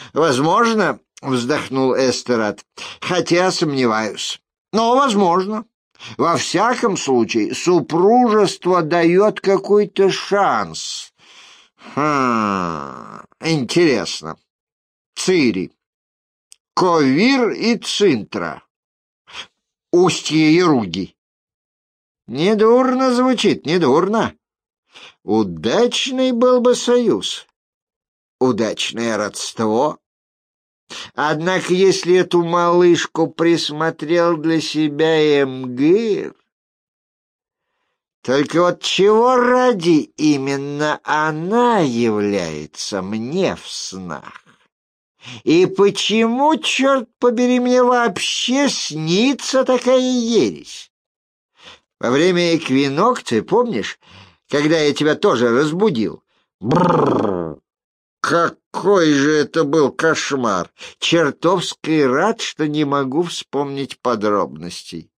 Возможно, вздохнул Эстерат, хотя сомневаюсь. Но возможно. Во всяком случае, супружество дает какой-то шанс. Интересно. Цири, Ковир и Цинтра. Устье Яруги. Недурно звучит, недурно. Удачный был бы союз. Удачное родство. Однако, если эту малышку присмотрел для себя Эмгир, только вот чего ради именно она является мне в снах? И почему, черт побери, мне вообще снится такая ересь? Во время эквинокции, помнишь, когда я тебя тоже разбудил? Бррр! Какой же это был кошмар! Чертовски рад, что не могу вспомнить подробностей.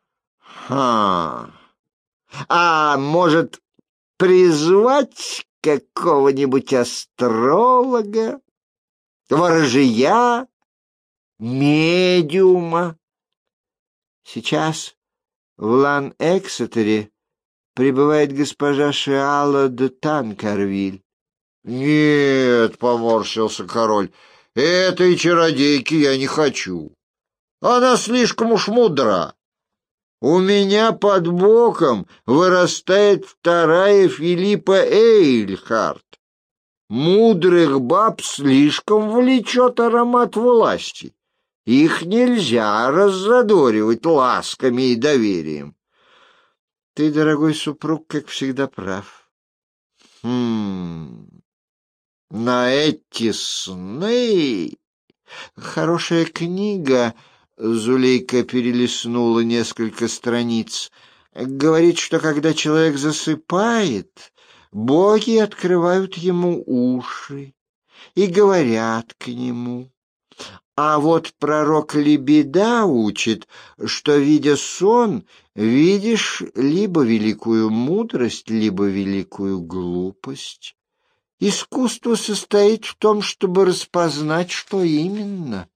А может, призвать какого-нибудь астролога, ворожья, медиума? Сейчас в Лан-Эксетере прибывает госпожа Шиала де Танкарвиль. «Нет», — поморщился король, — «этой чародейки я не хочу. Она слишком уж мудра. У меня под боком вырастает вторая Филиппа Эйльхарт. Мудрых баб слишком влечет аромат власти. Их нельзя раззадоривать ласками и доверием». «Ты, дорогой супруг, как всегда прав». На эти сны... Хорошая книга, Зулейка перелистнула несколько страниц, говорит, что когда человек засыпает, боги открывают ему уши и говорят к нему. А вот пророк Лебеда учит, что, видя сон, видишь либо великую мудрость, либо великую глупость. Искусство состоит в том, чтобы распознать, что именно.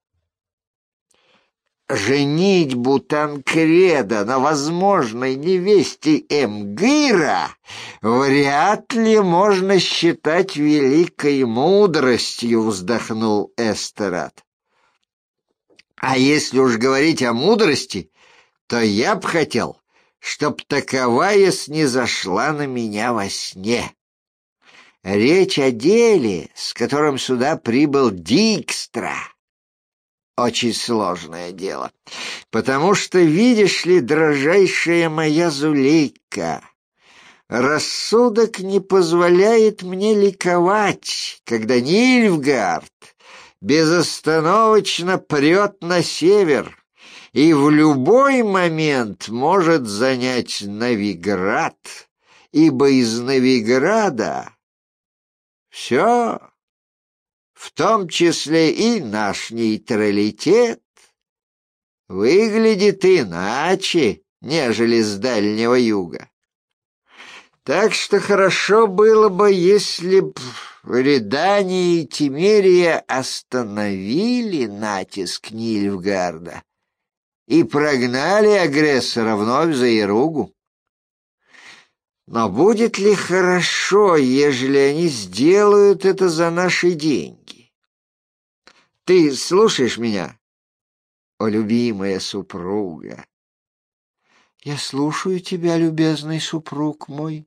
Женитьбу Танкреда на возможной невесте Эмгира вряд ли можно считать великой мудростью, вздохнул Эстерат. А если уж говорить о мудрости, то я б хотел, чтоб таковая снизошла на меня во сне. Речь о деле, с которым сюда прибыл Дикстра. Очень сложное дело, потому что, видишь ли, дрожайшая моя Зулейка, рассудок не позволяет мне ликовать, когда Нильфгард безостановочно прет на север и в любой момент может занять Новиград, ибо из Новиграда все, в том числе и наш нейтралитет, выглядит иначе, нежели с Дальнего Юга. Так что хорошо было бы, если б Редания и Тимерия остановили натиск Нильфгарда и прогнали агрессора вновь за Яругу. Но будет ли хорошо, ежели они сделают это за наши деньги? Ты слушаешь меня, о любимая супруга? Я слушаю тебя, любезный супруг мой.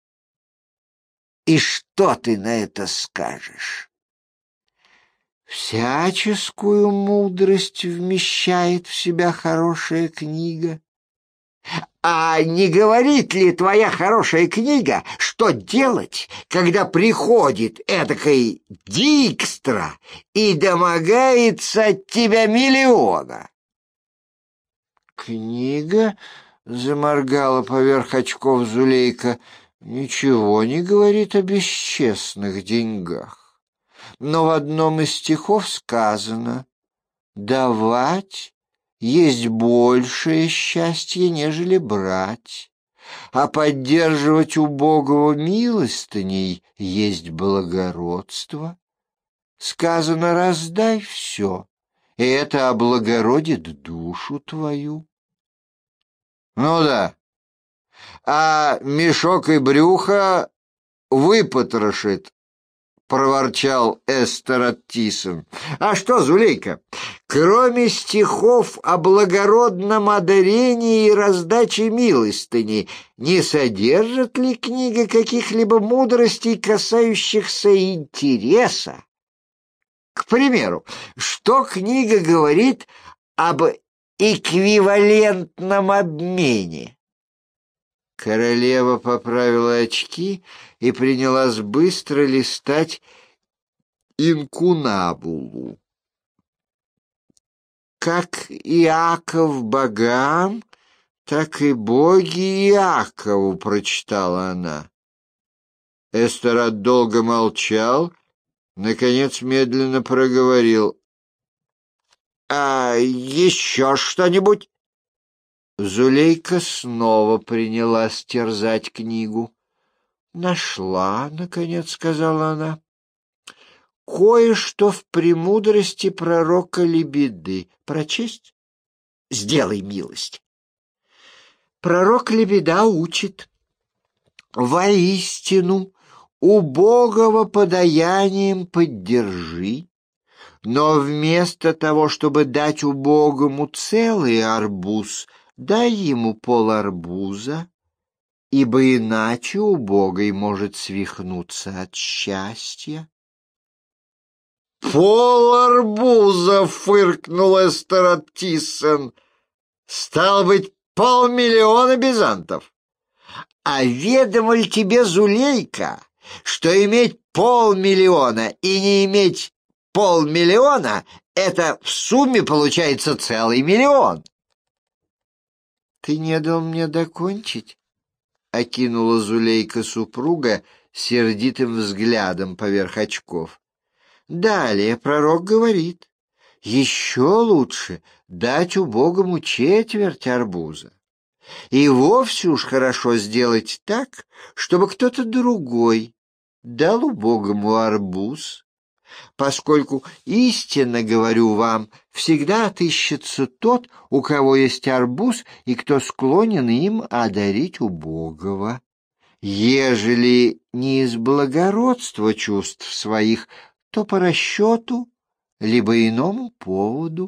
И что ты на это скажешь? Всяческую мудрость вмещает в себя хорошая книга. А не говорит ли твоя хорошая книга, что делать, когда приходит эдакой Дикстра и домогается от тебя миллиона? Книга, заморгала поверх очков Зулейка, ничего не говорит о бесчестных деньгах. Но в одном из стихов сказано: давать есть большее счастье, нежели брать, а поддерживать убогого милостыней есть благородство. сказано: раздай все, и это облагородит душу твою. Ну да, а мешок и брюхо выпотрошит, проворчал Эстератисон. А что, Зулейка, кроме стихов о благородном одарении и раздаче милостыни, не содержит ли книга каких-либо мудростей, касающихся интереса? К примеру, что книга говорит об эквивалентном обмене? Королева поправила очки и принялась быстро листать инкунабулу. Как Иаков богам, так и боги Иакову, прочитала она. Эстерат долго молчал, наконец медленно проговорил: «А еще что-нибудь?» Зулейка снова принялась терзать книгу. «Нашла, — наконец сказала она, — кое-что в премудрости пророка Лебеды. Прочесть? Сделай милость. Пророк Лебеда учит: воистину убогого подаянием поддержи, но вместо того, чтобы дать убогому целый арбуз, дай ему пол-арбуза, ибо иначе убогой может свихнуться от счастья. «Пол-арбуза!» — фыркнул Эстератисон. «Стал быть, 500 000 бизантов. А ведомо ли тебе, Зулейка, что иметь 500 000 и не иметь 500 000 — это в сумме получается целый 1 000 000? Ты не дал мне докончить?» — окинула Зулейка супруга сердитым взглядом поверх очков. Далее пророк говорит: еще лучше дать убогому четверть арбуза. И вовсе уж хорошо сделать так, чтобы кто-то другой дал убогому арбуз, поскольку, истинно говорю вам, всегда отыщется тот, у кого есть арбуз и кто склонен им одарить убогого, ежели не из благородства чувств своих, то по расчету, либо иному поводу.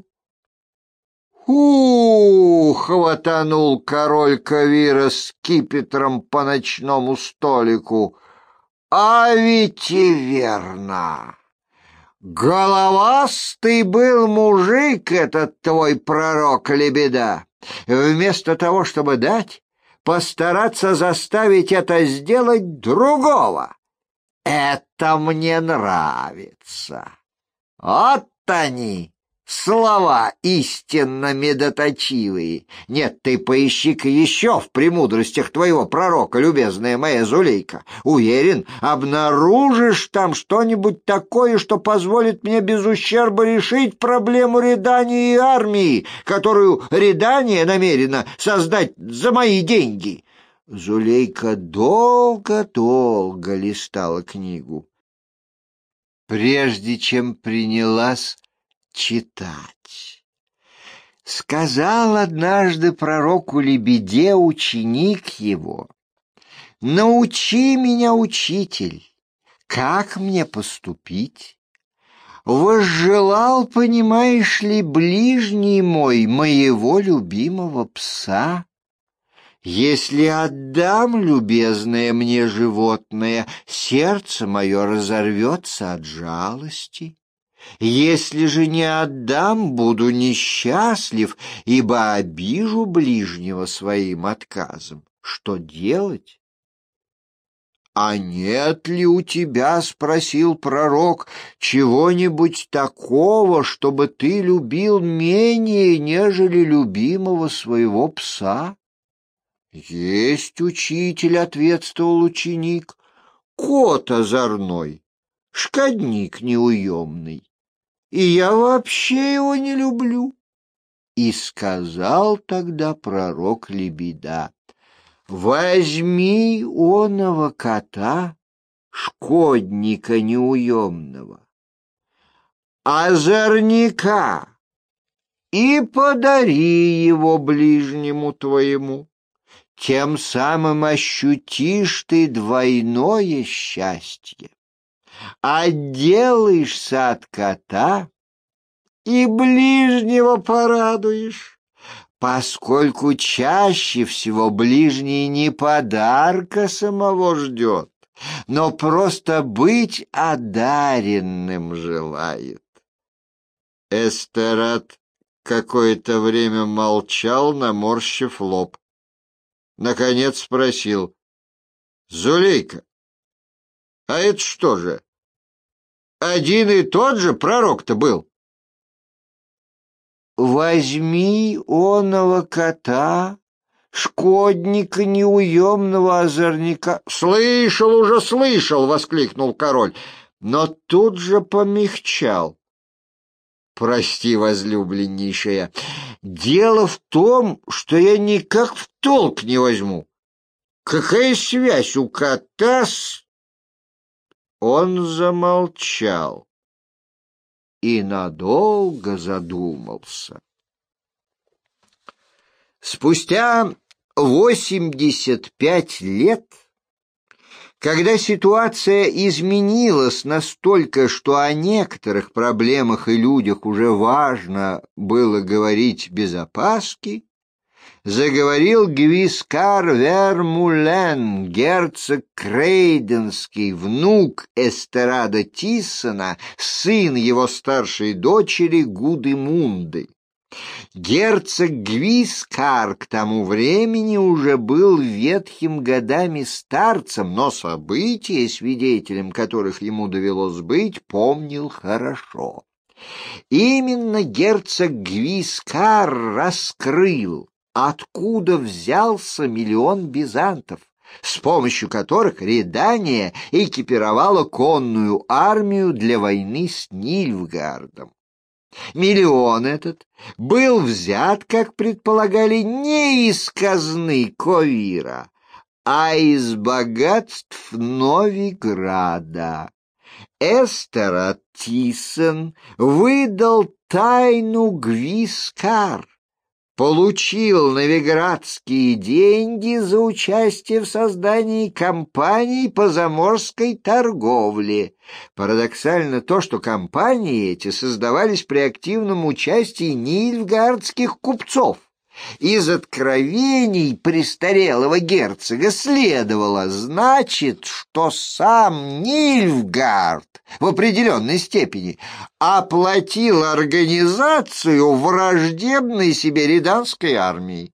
Хватанул король Кавира скипетром по ночному столику. А ведь и верно. Головастый был мужик этот твой пророк Лебеда. Вместо того, чтобы дать, постараться заставить это сделать другого. Это мне нравится. Вот они, слова истинно медоточивые. Нет, ты поищи-ка еще в премудростях твоего пророка, любезная моя Зулейка. Уверен, обнаружишь там что-нибудь такое, что позволит мне без ущерба решить проблему Редания и армии, которую Редания намерена создать за мои деньги». Зулейка долго-долго листала книгу, прежде чем принялась читать. Сказал однажды пророку Лебеде ученик его: «Научи меня, учитель, как мне поступить? Возжелал, понимаешь ли, ближний мой моего любимого пса. Если отдам любезное мне животное, сердце мое разорвется от жалости. Если же не отдам, буду несчастлив, ибо обижу ближнего своим отказом. Что делать?» «А нет ли у тебя, — спросил пророк, — чего-нибудь такого, чтобы ты любил менее, нежели любимого своего пса?» «Есть, учитель, — ответствовал ученик, — кот озорной, шкодник неуемный, и я вообще его не люблю». И сказал тогда пророк Лебеда: «Возьми оного кота, шкодника неуемного, озорника и подари его ближнему твоему. Тем самым ощутишь ты двойное счастье. Отделаешься от кота и ближнего порадуешь, поскольку чаще всего ближний не подарка самого ждет, но просто быть одаренным желает. Эстерат какое-то время молчал, наморщив лоб. Наконец спросил: «Зулейка, а это что же, один и тот же пророк-то был?» «Возьми оного кота, шкодника неуемного озорника». «Слышал уже, слышал!» — воскликнул король, но тут же помягчал. «Прости, возлюбленнейшая, дело в том, что я никак в толк не возьму. Какая связь у кота с...» Он замолчал и надолго задумался. Спустя 85 лет, когда ситуация изменилась настолько, что о некоторых проблемах и людях уже важно было говорить без опаски, заговорил Гвискар Вермулен, герцог Крейденский, внук Эстерада Тиссона, сын его старшей дочери Гудемунды. Герцог Гвискар к тому времени уже был ветхим годами старцем, но события, свидетелем которых ему довелось быть, помнил хорошо. Именно герцог Гвискар раскрыл, откуда взялся 1 миллион бизантов, с помощью которых Редания экипировала конную армию для войны с Нильфгаардом. 1 миллион этот был взят, как предполагали, не из казны Ковира, а из богатств Новиграда. Эстерат Тиссен выдал тайну Гвискар, получил новиградские деньги за участие в создании компаний по заморской торговле. Парадоксально то, что компании эти создавались при активном участии нильфгаардских купцов. Из откровений престарелого герцога следовало, значит, что сам Нильфгаард в определенной степени оплатил организацию враждебной себе реданской армии.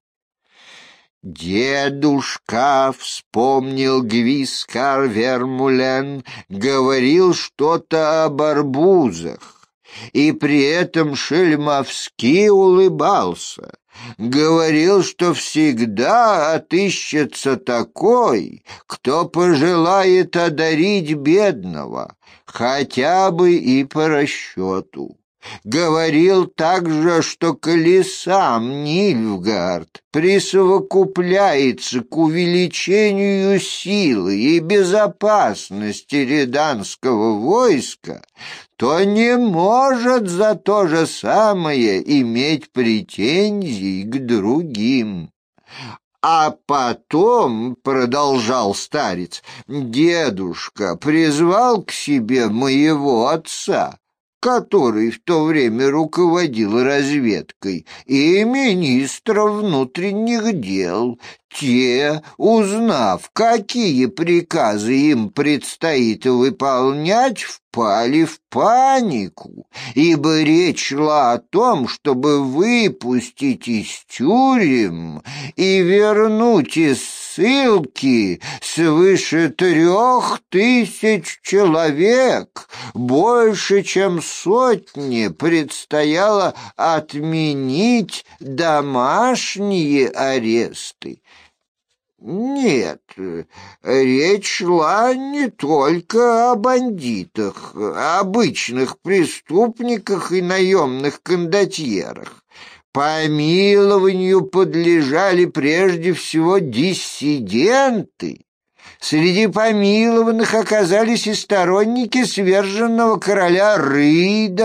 «Дедушка», — вспомнил Гвискар Вермулен, — говорил что-то об арбузах, и при этом шельмовски улыбался. Говорил, что всегда отыщется такой, кто пожелает одарить бедного, хотя бы и по расчету. Говорил также, что коли сам Нильфгаард присовокупляется к увеличению силы и безопасности реданского войска, то не может за то же самое иметь претензий к другим. А потом, — продолжал старец, — дедушка призвал к себе моего отца, который в то время руководил разведкой, и министра внутренних дел. Те, узнав, какие приказы им предстоит выполнять, впали в панику, ибо речь шла о том, чтобы выпустить из тюрем и вернуть из ссылки свыше 3000 человек. Больше, чем сотне предстояло отменить домашние аресты. Нет, речь шла не только о бандитах, обычных преступниках и наемных кондотьерах. Помилованию подлежали прежде всего диссиденты. Среди помилованных оказались и сторонники сверженного короля Рыда,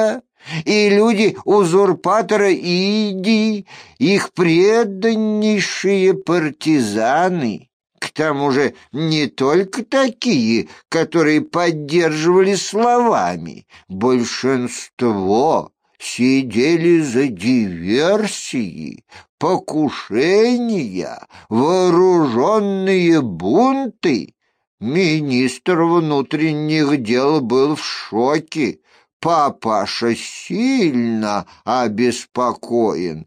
и люди узурпатора Иди, их преданнейшие партизаны. К тому же не только такие, которые поддерживали словами. Большинство сидели за диверсии, покушения, вооруженные бунты. Министр внутренних дел был в шоке. Папаша сильно обеспокоен.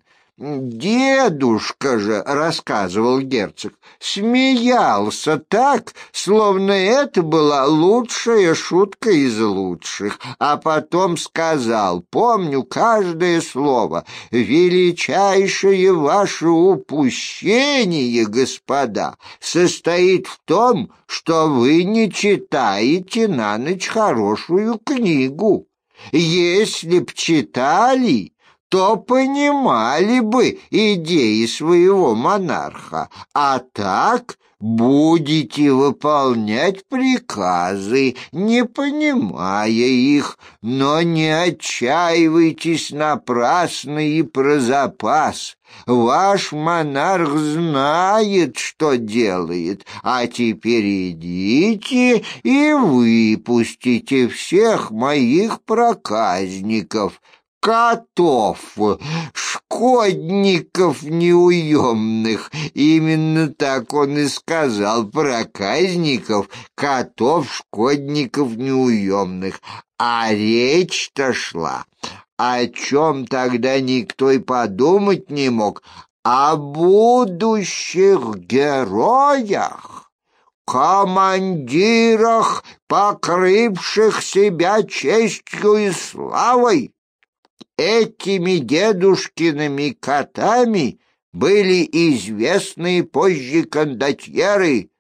Дедушка же, рассказывал герцог, смеялся так, словно это была лучшая шутка из лучших, а потом сказал, помню каждое слово, величайшее ваше упущение, господа, состоит в том, что вы не читаете на ночь хорошую книгу. Если б читали, то понимали бы идеи своего монарха, а так будете выполнять приказы, не понимая их, но не отчаивайтесь напрасно и про запас. Ваш монарх знает, что делает, а теперь идите и выпустите всех моих проказников, котов, шкодников неуемных. Именно так он и сказал, проказников, котов, шкодников неуемных. А речь-то шла, о чем тогда никто и подумать не мог, о будущих героях, командирах, покрывших себя честью и славой. Этими дедушкиными котами были известные позже кондотьеры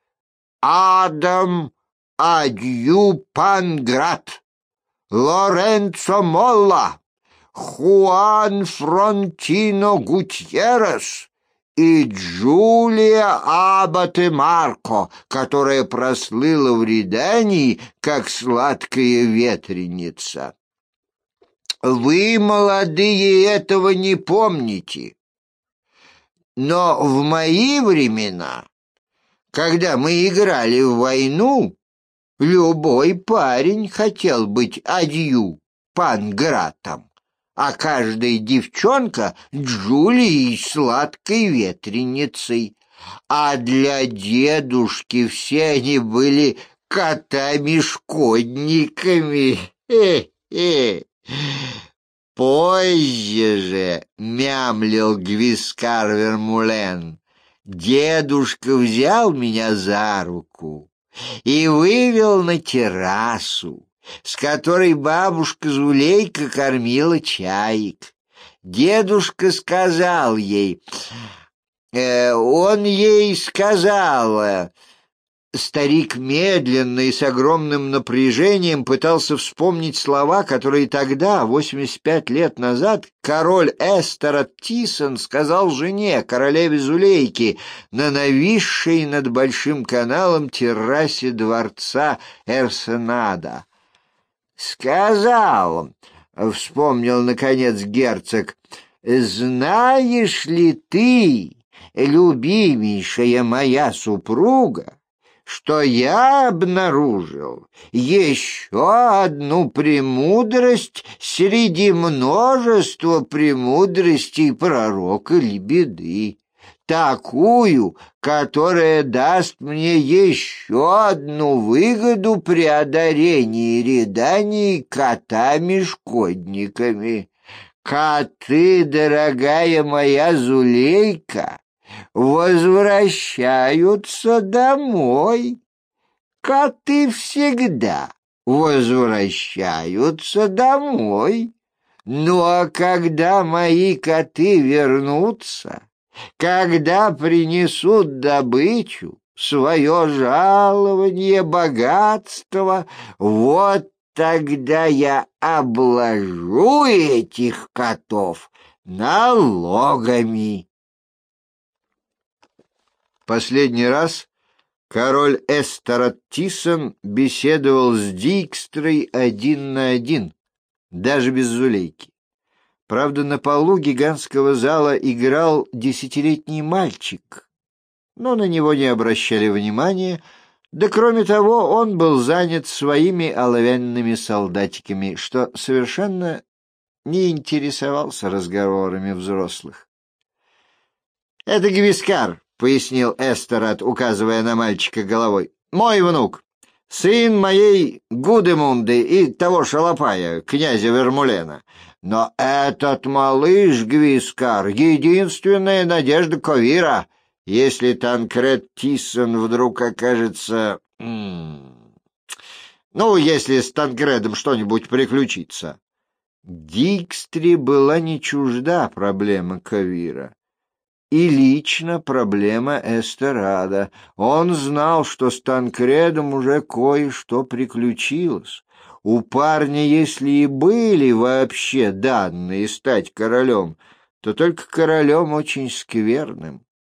Адам Адью Панграт, Лоренцо Молла, Хуан Фронтино Гутьеррес и Джулия Абате Марко, которая прослыла в Редании как сладкая ветреница. Вы, молодые, этого не помните. Но в мои времена, когда мы играли в войну, любой парень хотел быть Адью Пангратом, а каждая девчонка Джулией сладкой ветреницей. А для дедушки все они были котами-шкодниками. Позже же, мямлил Гвискар Вермулен, дедушка взял меня за руку и вывел на террасу, с которой бабушка Зулейка кормила чаек. Дедушка сказал ей, Старик медленно и с огромным напряжением пытался вспомнить слова, которые тогда, 85 лет назад, король Эстерат Тисон сказал жене, королеве Зулейки, на нависшей над Большим каналом террасе дворца Эрсенада. «Сказал, — вспомнил, наконец, герцог, — знаешь ли ты, любимейшая моя супруга, что я обнаружил еще одну премудрость среди множества премудростей пророка Лебеды, такую, которая даст мне еще одну выгоду при одарении Редании котами-шкодниками. Коты, дорогая моя Зулейка, возвращаются домой. Коты всегда возвращаются домой. Ну а когда мои коты вернутся, когда принесут добычу, свое жалование, богатство, вот тогда я обложу этих котов налогами. Последний раз король Эстерат Тисон беседовал с Дикстрой 1 на 1, даже без Зулейки. Правда, на полу гигантского зала играл 10-летний мальчик, но на него не обращали внимания, да кроме того он был занят своими оловянными солдатиками, что совершенно не интересовался разговорами взрослых. «Это Гвискар», — пояснил Эстерад, указывая на мальчика головой. «Мой внук, сын моей Гудемунды и того шалопая, князя Вермулена. Но этот малыш Гвискар — единственная надежда Ковира, если Танкред Тиссон вдруг окажется... если с Танкредом что-нибудь приключится». Дикстри была не чужда проблема Ковира. И лично проблема Эстерада. Он знал, что с Танкредом уже кое-что приключилось. У парня, если и были вообще данные стать королем, то только королем очень скверным.